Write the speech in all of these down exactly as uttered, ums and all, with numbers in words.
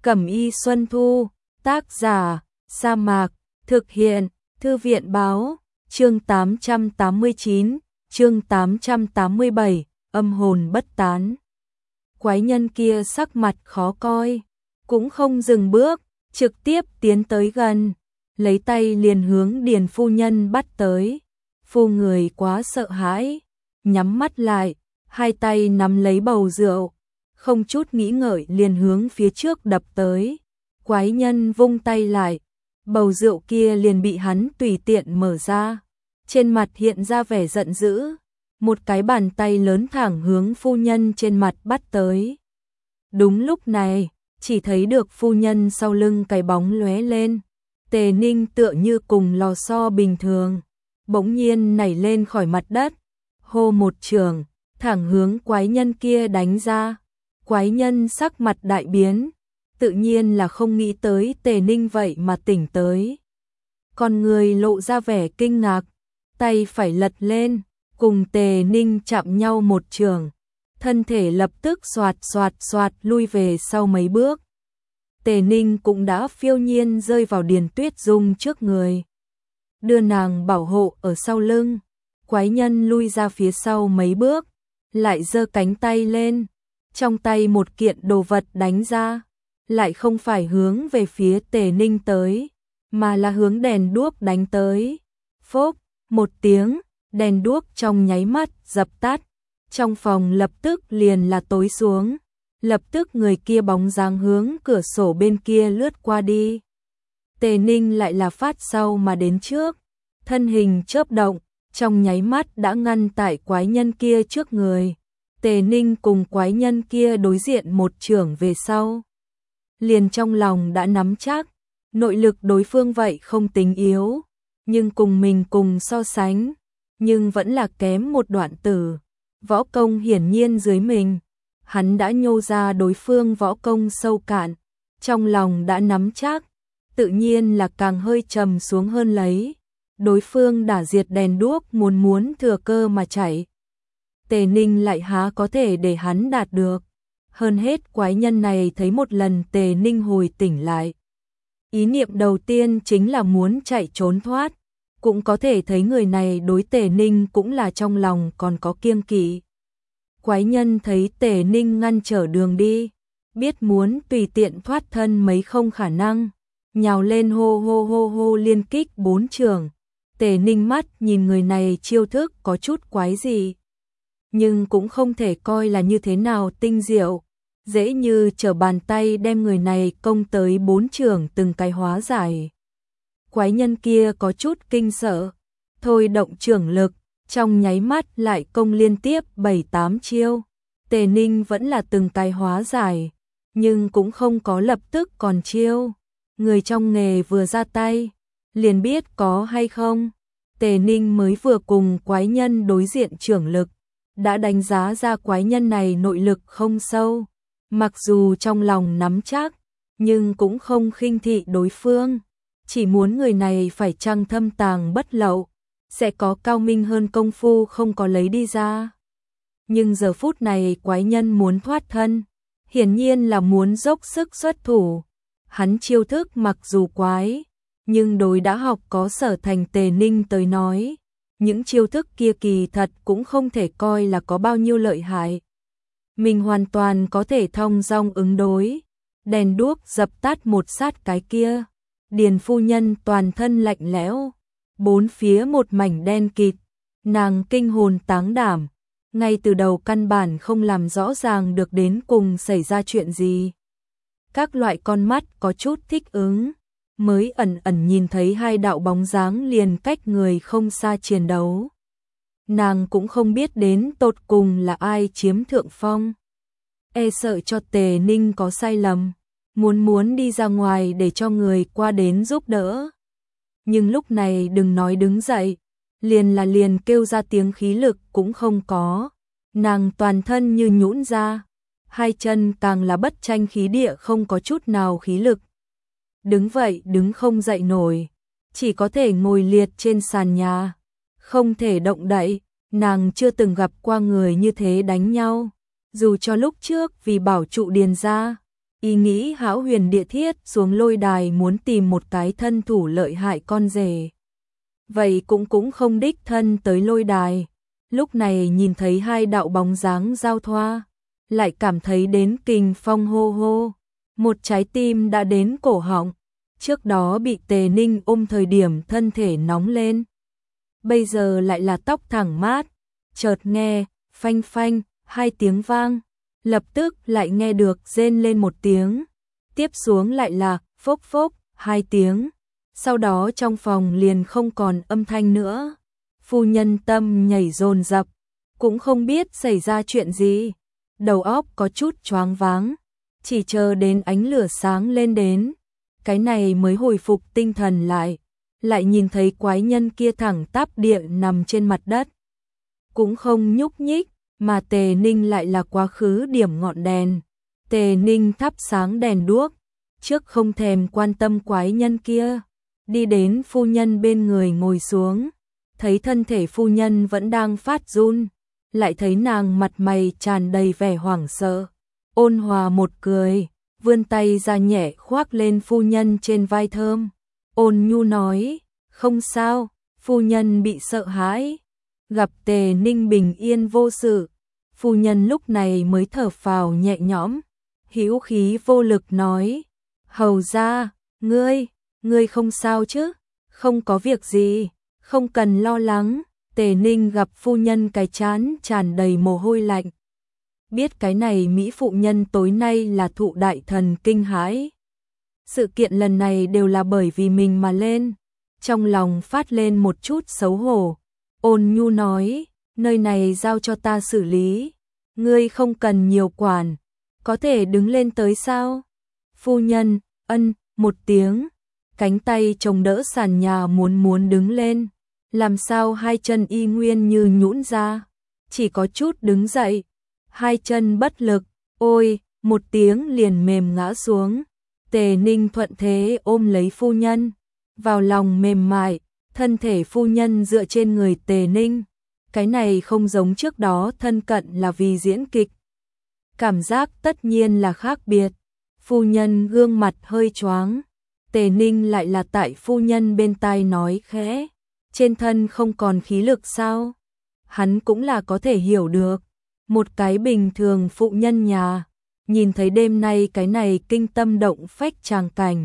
Cẩm y Xuân Thu, tác giả, Sa Mạc, thực hiện, Thư viện báo, chương tám trăm tám mươi chín, chương tám trăm tám mươi bảy, âm hồn bất tán. Quái nhân kia sắc mặt khó coi, cũng không dừng bước, trực tiếp tiến tới gần, lấy tay liền hướng Điền phu nhân bắt tới. Phu người quá sợ hãi, nhắm mắt lại, hai tay nắm lấy bầu rượu, không chút nghĩ ngợi liền hướng phía trước đập tới. Quái nhân vung tay lại, bầu rượu kia liền bị hắn tùy tiện mở ra, trên mặt hiện ra vẻ giận dữ, một cái bàn tay lớn thẳng hướng phu nhân trên mặt bắt tới. Đúng lúc này, chỉ thấy được phu nhân sau lưng cái bóng lóe lên, Tề Ninh tựa như cùng lò xo bình thường, bỗng nhiên nảy lên khỏi mặt đất, hô một trường, thẳng hướng quái nhân kia đánh ra. Quái nhân sắc mặt đại biến, tự nhiên là không nghĩ tới Tề Ninh vậy mà tỉnh tới. Con người lộ ra vẻ kinh ngạc, tay phải lật lên, cùng Tề Ninh chạm nhau một trường, thân thể lập tức xoạt xoạt xoạt lui về sau mấy bước. Tề Ninh cũng đã phiêu nhiên rơi vào Điền Tuyết Dung trước người, đưa nàng bảo hộ ở sau lưng. Quái nhân lui ra phía sau mấy bước, lại giơ cánh tay lên, trong tay một kiện đồ vật đánh ra, lại không phải hướng về phía Tề Ninh tới, mà là hướng đèn đuốc đánh tới. Phốc, một tiếng, đèn đuốc trong nháy mắt dập tắt, trong phòng lập tức liền là tối xuống, lập tức người kia bóng dáng hướng cửa sổ bên kia lướt qua đi. Tề Ninh lại là phát sau mà đến trước, thân hình chớp động, trong nháy mắt đã ngăn tại quái nhân kia trước người. Tề Ninh cùng quái nhân kia đối diện một chưởng về sau, liền trong lòng đã nắm chắc, nội lực đối phương vậy không tính yếu, nhưng cùng mình cùng so sánh, nhưng vẫn là kém một đoạn tử. Võ công hiển nhiên dưới mình, hắn đã nhô ra đối phương võ công sâu cạn, trong lòng đã nắm chắc, tự nhiên là càng hơi trầm xuống hơn lấy. Đối phương đã diệt đèn đuốc muốn muốn thừa cơ mà chạy, Tề Ninh lại há có thể để hắn đạt được. Hơn hết quái nhân này thấy một lần Tề Ninh hồi tỉnh lại, ý niệm đầu tiên chính là muốn chạy trốn thoát, cũng có thể thấy người này đối Tề Ninh cũng là trong lòng còn có kiêng kỵ. Quái nhân thấy Tề Ninh ngăn trở đường đi, biết muốn tùy tiện thoát thân mấy không khả năng, nhào lên hô hô hô hô liên kích bốn trường. Tề Ninh mắt nhìn người này chiêu thức có chút quái gì, nhưng cũng không thể coi là như thế nào tinh diệu, dễ như trở bàn tay đem người này công tới bốn trường từng cái hóa giải. Quái nhân kia có chút kinh sợ, thôi động trưởng lực, trong nháy mắt lại công liên tiếp bảy tám chiêu. Tề Ninh vẫn là từng cái hóa giải, nhưng cũng không có lập tức còn chiêu. Người trong nghề vừa ra tay, liền biết có hay không. Tề Ninh mới vừa cùng quái nhân đối diện trưởng lực, đã đánh giá ra quái nhân này nội lực không sâu, mặc dù trong lòng nắm chắc, nhưng cũng không khinh thị đối phương, chỉ muốn người này phải chăng thâm tàng bất lậu, sẽ có cao minh hơn công phu không có lấy đi ra. Nhưng giờ phút này quái nhân muốn thoát thân, hiển nhiên là muốn dốc sức xuất thủ. Hắn chiêu thức mặc dù quái, nhưng đối đã học có sở thành Tề Ninh tới nói, những chiêu thức kia kỳ thật cũng không thể coi là có bao nhiêu lợi hại. Mình hoàn toàn có thể thong dong ứng đối. Đèn đuốc dập tắt một sát cái kia, Điền phu nhân toàn thân lạnh lẽo, bốn phía một mảnh đen kịt, nàng kinh hồn táng đảm, ngay từ đầu căn bản không làm rõ ràng được đến cùng xảy ra chuyện gì. Các loại con mắt có chút thích ứng, mới ẩn ẩn nhìn thấy hai đạo bóng dáng liền cách người không xa chiến đấu. Nàng cũng không biết đến tột cùng là ai chiếm thượng phong. E sợ cho Tề Ninh có sai lầm, muốn muốn đi ra ngoài để cho người qua đến giúp đỡ. Nhưng lúc này đừng nói đứng dậy, liền là liền kêu ra tiếng khí lực cũng không có. Nàng toàn thân như nhũn ra, hai chân càng là bất tranh khí địa không có chút nào khí lực. Đứng vậy đứng không dậy nổi, chỉ có thể ngồi liệt trên sàn nhà, không thể động đậy. Nàng chưa từng gặp qua người như thế đánh nhau, dù cho lúc trước vì bảo trụ Điền gia, Y nghĩ Hão Huyền Địa Thiết xuống lôi đài muốn tìm một cái thân thủ lợi hại con rể. Vậy cũng cũng không đích thân tới lôi đài. Lúc này nhìn thấy hai đạo bóng dáng giao thoa, lại cảm thấy đến kình phong hô hô. Một trái tim đã đến cổ họng. Trước đó bị Tề Ninh ôm thời điểm thân thể nóng lên. Bây giờ lại là tóc thẳng mát. Chợt nghe, phanh phanh, hai tiếng vang. Lập tức lại nghe được rên lên một tiếng. Tiếp xuống lại là phốc phốc, hai tiếng. Sau đó trong phòng liền không còn âm thanh nữa. Phu nhân tâm nhảy dồn dập, cũng không biết xảy ra chuyện gì. Đầu óc có chút choáng váng. Chỉ chờ đến ánh lửa sáng lên đến. Cái này mới hồi phục tinh thần lại. Lại nhìn thấy quái nhân kia thẳng tắp địa nằm trên mặt đất. Cũng không nhúc nhích, mà Tề Ninh lại là quá khứ điểm ngọn đèn. Tề Ninh thắp sáng đèn đuốc, trước không thèm quan tâm quái nhân kia. Đi đến phu nhân bên người ngồi xuống. Thấy thân thể phu nhân vẫn đang phát run. Lại thấy nàng mặt mày tràn đầy vẻ hoảng sợ. Ôn hòa một cười, vươn tay ra nhẹ khoác lên phu nhân trên vai thơm. Ôn nhu nói, không sao, phu nhân bị sợ hãi. Gặp Tề Ninh bình yên vô sự, phu nhân lúc này mới thở phào nhẹ nhõm, hữu khí vô lực nói, hầu ra, ngươi, ngươi không sao chứ, không có việc gì, không cần lo lắng. Tề Ninh gặp phu nhân cái trán tràn đầy mồ hôi lạnh. Biết cái này Mỹ phụ nhân tối nay là thụ đại thần kinh hãi. Sự kiện lần này đều là bởi vì mình mà lên. Trong lòng phát lên một chút xấu hổ. Ôn nhu nói, nơi này giao cho ta xử lý. Ngươi không cần nhiều quản. Có thể đứng lên tới sao? Phu nhân, ân, một tiếng. Cánh tay chồng đỡ sàn nhà muốn muốn đứng lên. Làm sao hai chân y nguyên như nhũn ra. Chỉ có chút đứng dậy. Hai chân bất lực, ôi, một tiếng liền mềm ngã xuống. Tề Ninh thuận thế ôm lấy phu nhân, vào lòng mềm mại, thân thể phu nhân dựa trên người Tề Ninh. Cái này không giống trước đó thân cận là vì diễn kịch. Cảm giác tất nhiên là khác biệt. Phu nhân gương mặt hơi choáng. Tề Ninh lại là tại phu nhân bên tai nói khẽ. Trên thân không còn khí lực sao? Hắn cũng là có thể hiểu được. Một cái bình thường phụ nhân nhà, nhìn thấy đêm nay cái này kinh tâm động phách tràng cảnh.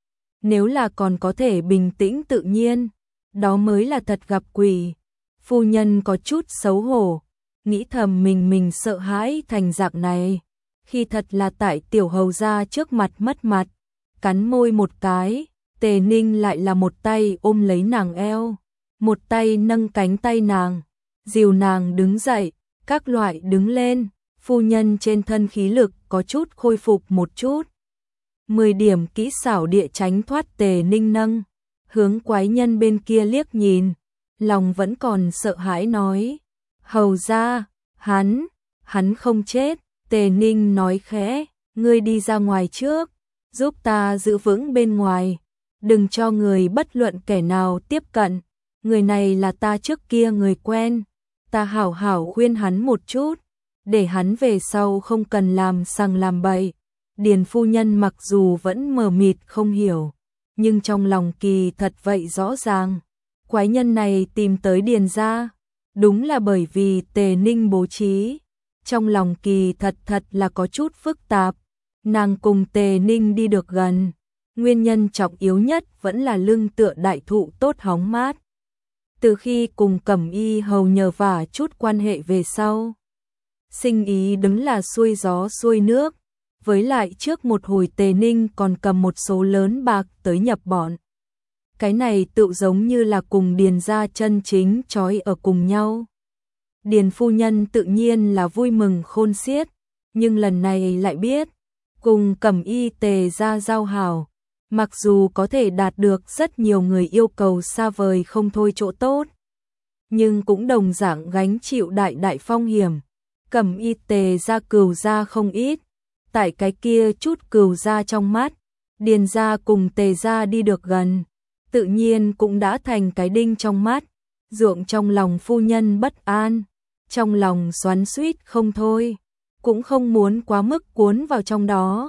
Nếu là còn có thể bình tĩnh tự nhiên, đó mới là thật gặp quỷ. Phu nhân có chút xấu hổ, nghĩ thầm mình mình sợ hãi thành dạng này. Khi thật là tại tiểu hầu gia trước mặt mất mặt, cắn môi một cái, Tề Ninh lại là một tay ôm lấy nàng eo, một tay nâng cánh tay nàng, dìu nàng đứng dậy. Các loại đứng lên, phu nhân trên thân khí lực có chút khôi phục một chút. Mười điểm kỹ xảo địa tránh thoát Tề Ninh nâng, hướng quái nhân bên kia liếc nhìn, lòng vẫn còn sợ hãi nói. Hầu ra, hắn, hắn không chết. Tề Ninh nói khẽ, ngươi đi ra ngoài trước, giúp ta giữ vững bên ngoài, đừng cho người bất luận kẻ nào tiếp cận, người này là ta trước kia người quen. Ta hảo hảo khuyên hắn một chút, để hắn về sau không cần làm sằng làm bậy. Điền phu nhân mặc dù vẫn mờ mịt không hiểu, nhưng trong lòng kỳ thật vậy rõ ràng. Quái nhân này tìm tới Điền gia, đúng là bởi vì Tề Ninh bố trí. Trong lòng kỳ thật thật là có chút phức tạp. Nàng cùng Tề Ninh đi được gần, nguyên nhân trọng yếu nhất vẫn là lưng tựa đại thụ tốt hóng mát. Từ khi cùng Cẩm Y hầu nhờ vả chút quan hệ về sau, sinh ý đứng là xuôi gió xuôi nước, với lại trước một hồi Tề Ninh còn cầm một số lớn bạc tới nhập bọn. Cái này tự giống như là cùng Điền gia chân chính trói ở cùng nhau. Điền phu nhân tự nhiên là vui mừng khôn xiết, nhưng lần này lại biết, cùng Cẩm Y Tề gia giao hảo. Mặc dù có thể đạt được rất nhiều người yêu cầu xa vời không thôi chỗ tốt, nhưng cũng đồng dạng gánh chịu đại đại phong hiểm. Cẩm Y Tề gia cừu gia không ít, tại cái kia chút cừu gia trong mắt, Điền gia cùng Tề gia đi được gần, tự nhiên cũng đã thành cái đinh trong mắt, ruộng trong lòng phu nhân bất an, trong lòng xoắn xuýt không thôi, cũng không muốn quá mức cuốn vào trong đó.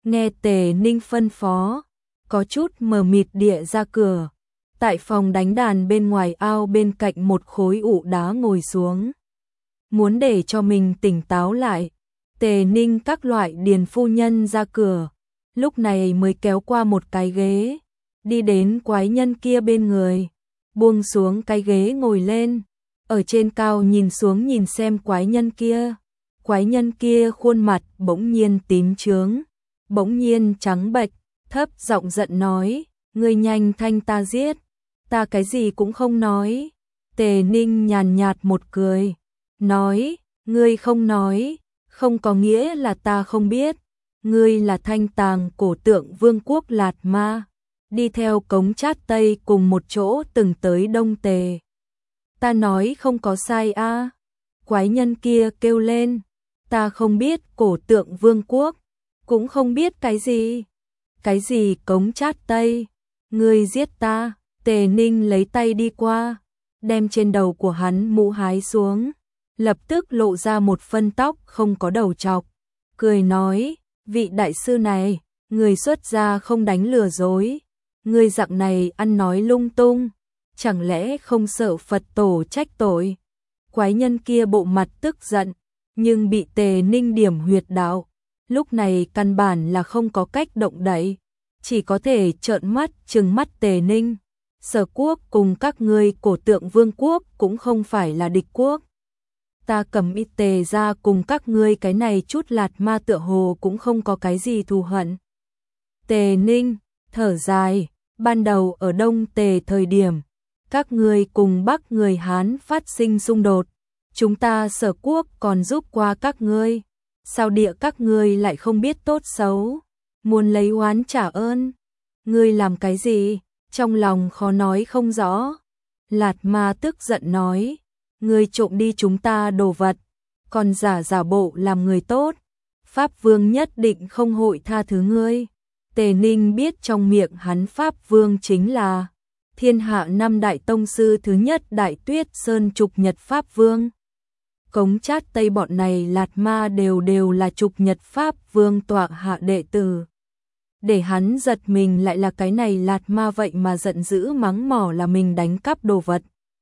Nghe Tề Ninh phân phó, có chút mờ mịt địa ra cửa. Tại phòng đánh đàn bên ngoài ao bên cạnh một khối ụ đá ngồi xuống. Muốn để cho mình tỉnh táo lại, Tề Ninh các loại điền phu nhân ra cửa, lúc này mới kéo qua một cái ghế, đi đến quái nhân kia bên người, buông xuống cái ghế ngồi lên, ở trên cao nhìn xuống nhìn xem quái nhân kia. Quái nhân kia khuôn mặt bỗng nhiên tím chướng, bỗng nhiên trắng bệch, thấp giọng giận nói, ngươi nhanh thanh ta giết, ta cái gì cũng không nói. Tề Ninh nhàn nhạt một cười, nói, ngươi không nói, không có nghĩa là ta không biết, ngươi là Thanh Tàng cổ tượng vương quốc Lạt Ma, đi theo Cống Chát Tây cùng một chỗ từng tới Đông Tề. Ta nói không có sai a. À. Quái nhân kia kêu lên, ta không biết cổ tượng vương quốc, cũng không biết cái gì. Cái gì Cống Chát Tây, ngươi giết ta. Tề Ninh lấy tay đi qua, đem trên đầu của hắn mũ hái xuống, lập tức lộ ra một phân tóc không có đầu trọc, cười nói, vị đại sư này, người xuất gia không đánh lừa dối, người dạng này ăn nói lung tung, chẳng lẽ không sợ Phật tổ trách tội. Quái nhân kia bộ mặt tức giận, nhưng bị Tề Ninh điểm huyệt đạo, lúc này căn bản là không có cách động đậy, chỉ có thể trợn mắt trừng mắt Tề Ninh. Sở quốc cùng các ngươi cổ tượng vương quốc cũng không phải là địch quốc. Ta cầm ít Tề ra cùng các ngươi cái này chút Lạt Ma tựa hồ cũng không có cái gì thù hận. Tề Ninh thở dài, ban đầu ở Đông Tề thời điểm, các ngươi cùng Bắc người Hán phát sinh xung đột, chúng ta Sở quốc còn giúp qua các ngươi, sao địa các ngươi lại không biết tốt xấu, muốn lấy oán trả ơn, ngươi làm cái gì? Trong lòng khó nói không rõ. Lạt Ma tức giận nói, ngươi trộm đi chúng ta đồ vật, còn giả giả bộ làm người tốt, Pháp Vương nhất định không hội tha thứ ngươi. Tề Ninh biết trong miệng hắn Pháp Vương chính là thiên hạ năm đại tông sư thứ nhất Đại Tuyết Sơn Trục Nhật Pháp Vương. Cống Chát Tây bọn này Lạt Ma đều đều là Trục Nhật Pháp Vương tọa hạ đệ tử. Để hắn giật mình lại là cái này Lạt Ma vậy mà giận dữ mắng mỏ là mình đánh cắp đồ vật.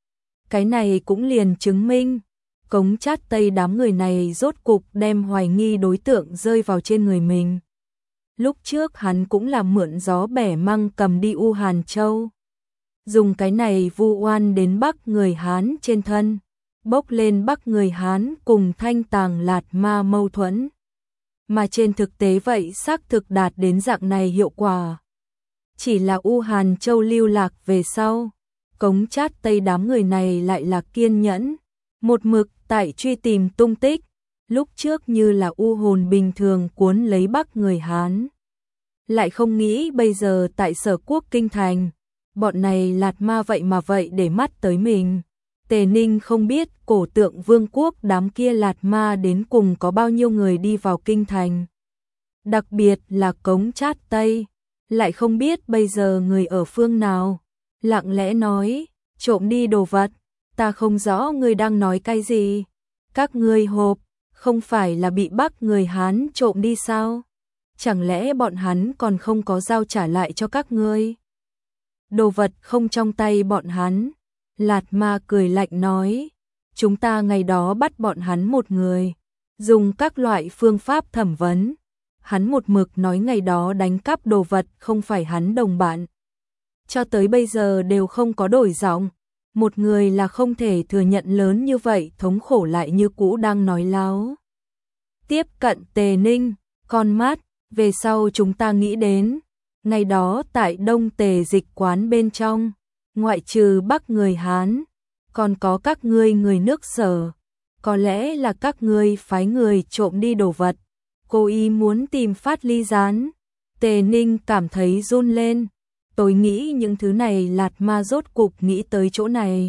Cái này cũng liền chứng minh, Cống Chát Tây đám người này rốt cục đem hoài nghi đối tượng rơi vào trên người mình. Lúc trước hắn cũng là mượn gió bẻ măng cầm đi U Hàn Châu. Dùng cái này vu oan đến Bắc người Hán trên thân, bốc lên Bắc người Hán cùng Thanh Tàng Lạt Ma mâu thuẫn. Mà trên thực tế vậy xác thực đạt đến dạng này hiệu quả. Chỉ là U Hàn Châu lưu lạc về sau, Cống Chát Tây đám người này lại là kiên nhẫn, một mực tại truy tìm tung tích, lúc trước như là u hồn bình thường cuốn lấy Bắc người Hán. Lại không nghĩ bây giờ tại Sở quốc kinh thành, bọn này Lạt Ma vậy mà vậy để mắt tới mình. Tề Ninh không biết cổ tượng vương quốc đám kia Lạt Ma đến cùng có bao nhiêu người đi vào kinh thành. Đặc biệt là Cống Chát Tây, lại không biết bây giờ người ở phương nào. Lặng lẽ nói, trộm đi đồ vật, ta không rõ ngươi đang nói cái gì. Các ngươi hộp, không phải là bị Bắc người Hán trộm đi sao? Chẳng lẽ bọn hắn còn không có giao trả lại cho các ngươi? Đồ vật không trong tay bọn hắn. Lạt Ma cười lạnh nói, chúng ta ngày đó bắt bọn hắn một người, dùng các loại phương pháp thẩm vấn. Hắn một mực nói ngày đó đánh cắp đồ vật không phải hắn đồng bạn. Cho tới bây giờ đều không có đổi giọng. Một người là không thể thừa nhận lớn như vậy thống khổ lại như cũ đang nói láo. Tiếp cận Tề Ninh, con mắt, về sau chúng ta nghĩ đến, ngày đó tại Đông Tề dịch quán bên trong, ngoại trừ Bắc người Hán, còn có các ngươi người nước Sở, có lẽ là các ngươi phái người trộm đi đồ vật, cố ý muốn tìm Phát Ly Gián. Tề Ninh cảm thấy run lên, tôi nghĩ những thứ này Lạt Ma rốt cục nghĩ tới chỗ này.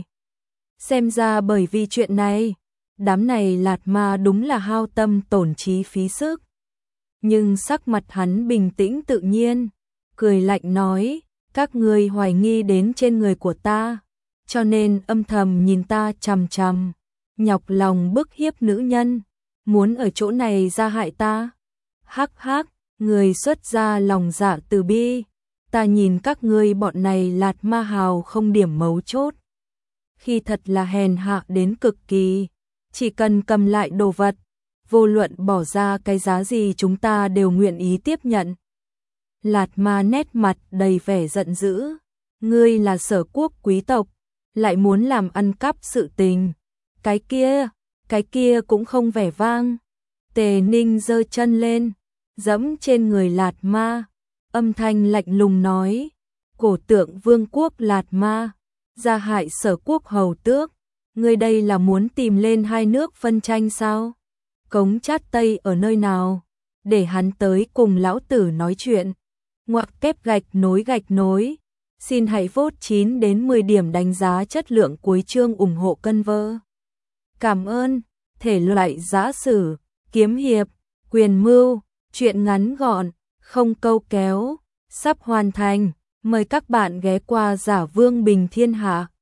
Xem ra bởi vì chuyện này, đám này Lạt Ma đúng là hao tâm tổn trí phí sức. Nhưng sắc mặt hắn bình tĩnh tự nhiên, cười lạnh nói, các ngươi hoài nghi đến trên người của ta, cho nên âm thầm nhìn ta chằm chằm, nhọc lòng bức hiếp nữ nhân, muốn ở chỗ này ra hại ta. Hắc hắc, Người xuất ra lòng dạ từ bi, ta nhìn các ngươi bọn này Lạt Ma Hào không điểm mấu chốt. Khi thật là hèn hạ đến cực kỳ, chỉ cần cầm lại đồ vật, vô luận bỏ ra cái giá gì chúng ta đều nguyện ý tiếp nhận. Lạt Ma nét mặt đầy vẻ giận dữ, ngươi là Sở quốc quý tộc, lại muốn làm ăn cắp sự tình. Cái kia, cái kia cũng không vẻ vang. Tề Ninh giơ chân lên, dẫm trên người Lạt Ma, âm thanh lạnh lùng nói, cổ tượng vương quốc Lạt Ma, gia hại Sở quốc hầu tước, ngươi đây là muốn tìm lên hai nước phân tranh sao? Cống Chát Tây ở nơi nào? Để hắn tới cùng lão tử nói chuyện. Ngoặc kép gạch nối gạch nối. Xin hãy vote chín đến mười điểm đánh giá chất lượng cuối chương ủng hộ cân vơ. Cảm ơn. Thể loại giã sử, kiếm hiệp, quyền mưu, truyện ngắn gọn, không câu kéo, sắp hoàn thành. Mời các bạn ghé qua Giả Vương Bình Thiên Hạ.